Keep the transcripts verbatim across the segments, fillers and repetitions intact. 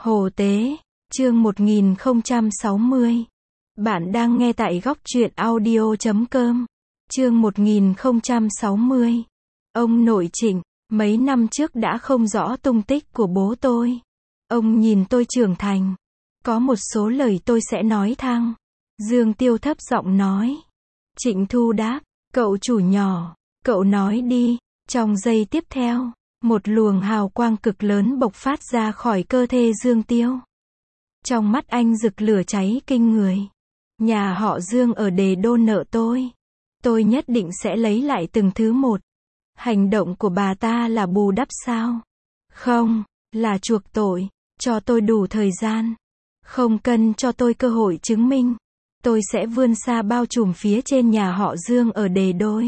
Hồ Tế, chương một nghìn không trăm sáu mươi. Bạn đang nghe tại góc truyện audio chấm com. Chương một nghìn không trăm sáu mươi. Ông nội Trịnh, mấy năm trước đã không rõ tung tích của bố tôi. Ông nhìn tôi trưởng thành. Có một số lời tôi sẽ nói thăng. Dương Tiêu thấp giọng nói. Trịnh Thu đáp, cậu chủ nhỏ, cậu nói đi. Trong giây tiếp theo, một luồng hào quang cực lớn bộc phát ra khỏi cơ thể Dương Tiêu. Trong mắt anh rực lửa cháy kinh người. Nhà họ Dương ở Đề Đô nợ tôi. Tôi nhất định sẽ lấy lại từng thứ một. Hành động của bà ta là bù đắp sao? Không, là chuộc tội. Cho tôi đủ thời gian. Không cần cho tôi cơ hội chứng minh. Tôi sẽ vươn xa bao trùm phía trên nhà họ Dương ở Đề Đô.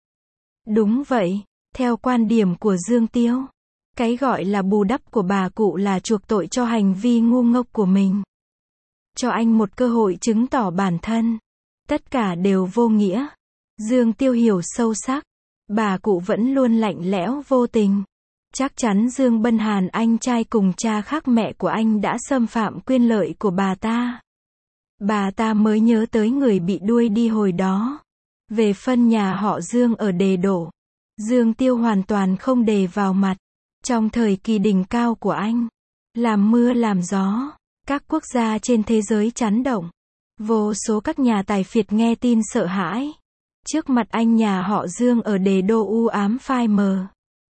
Đúng vậy, theo quan điểm của Dương Tiêu, cái gọi là bù đắp của bà cụ là chuộc tội cho hành vi ngu ngốc của mình. Cho anh một cơ hội chứng tỏ bản thân. Tất cả đều vô nghĩa. Dương Tiêu hiểu sâu sắc. Bà cụ vẫn luôn lạnh lẽo vô tình. Chắc chắn Dương Bân Hàn, anh trai cùng cha khác mẹ của anh, đã xâm phạm quyền lợi của bà ta. Bà ta mới nhớ tới người bị đuôi đi hồi đó. Về phân nhà họ Dương ở Đề Đô, Dương Tiêu hoàn toàn không đề vào mặt. Trong thời kỳ đỉnh cao của anh, làm mưa làm gió, các quốc gia trên thế giới chấn động. Vô số các nhà tài phiệt nghe tin sợ hãi. Trước mặt anh, nhà họ Dương ở Đề Đô u ám phai mờ.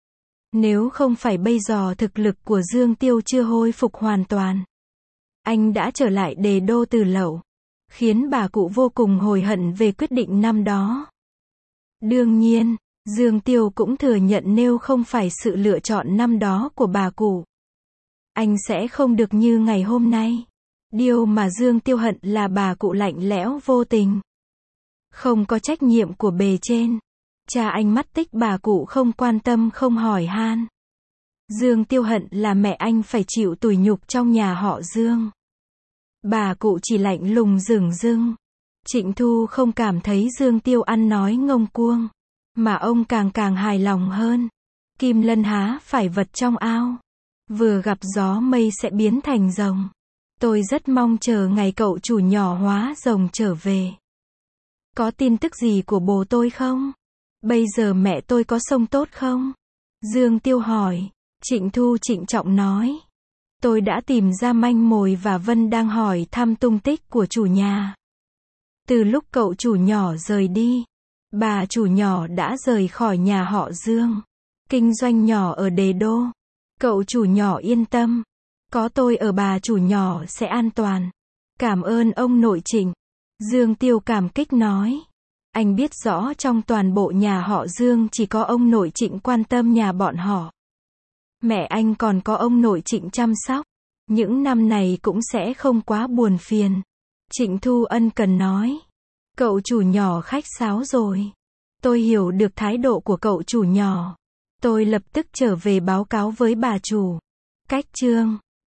Nếu không phải bây giờ thực lực của Dương Tiêu chưa hồi phục hoàn toàn, anh đã trở lại Đề Đô từ lâu, khiến bà cụ vô cùng hối hận về quyết định năm đó. Đương nhiên, Dương Tiêu cũng thừa nhận nếu không phải sự lựa chọn năm đó của bà cụ, anh sẽ không được như ngày hôm nay. Điều mà Dương Tiêu hận là bà cụ lạnh lẽo vô tình, không có trách nhiệm của bề trên. Cha anh mất tích, bà cụ không quan tâm không hỏi han. Dương Tiêu hận là mẹ anh phải chịu tủi nhục trong nhà họ Dương. Bà cụ chỉ lạnh lùng dửng dưng. Trịnh Thu không cảm thấy Dương Tiêu ăn nói ngông cuông, mà ông càng càng hài lòng hơn. Kim Lân há phải vật trong ao, vừa gặp gió mây sẽ biến thành rồng. Tôi rất mong chờ ngày cậu chủ nhỏ hóa rồng trở về. Có tin tức gì của bố tôi không? Bây giờ mẹ tôi có sống tốt không? Dương Tiêu hỏi. Trịnh Thu trịnh trọng nói. Tôi đã tìm ra manh mối và Vân đang hỏi thăm tung tích của chủ nhà. Từ lúc cậu chủ nhỏ rời đi, bà chủ nhỏ đã rời khỏi nhà họ Dương, kinh doanh nhỏ ở Đề Đô. Cậu chủ nhỏ yên tâm. Có tôi ở, bà chủ nhỏ sẽ an toàn. Cảm ơn ông nội Trịnh. Dương Tiêu cảm kích nói. Anh biết rõ trong toàn bộ nhà họ Dương chỉ có ông nội Trịnh quan tâm nhà bọn họ. Mẹ anh còn có ông nội Trịnh chăm sóc. Những năm này cũng sẽ không quá buồn phiền. Trịnh Thu ân cần nói. Cậu chủ nhỏ khách sáo rồi. Tôi hiểu được thái độ của cậu chủ nhỏ. Tôi lập tức trở về báo cáo với bà chủ. Cách chương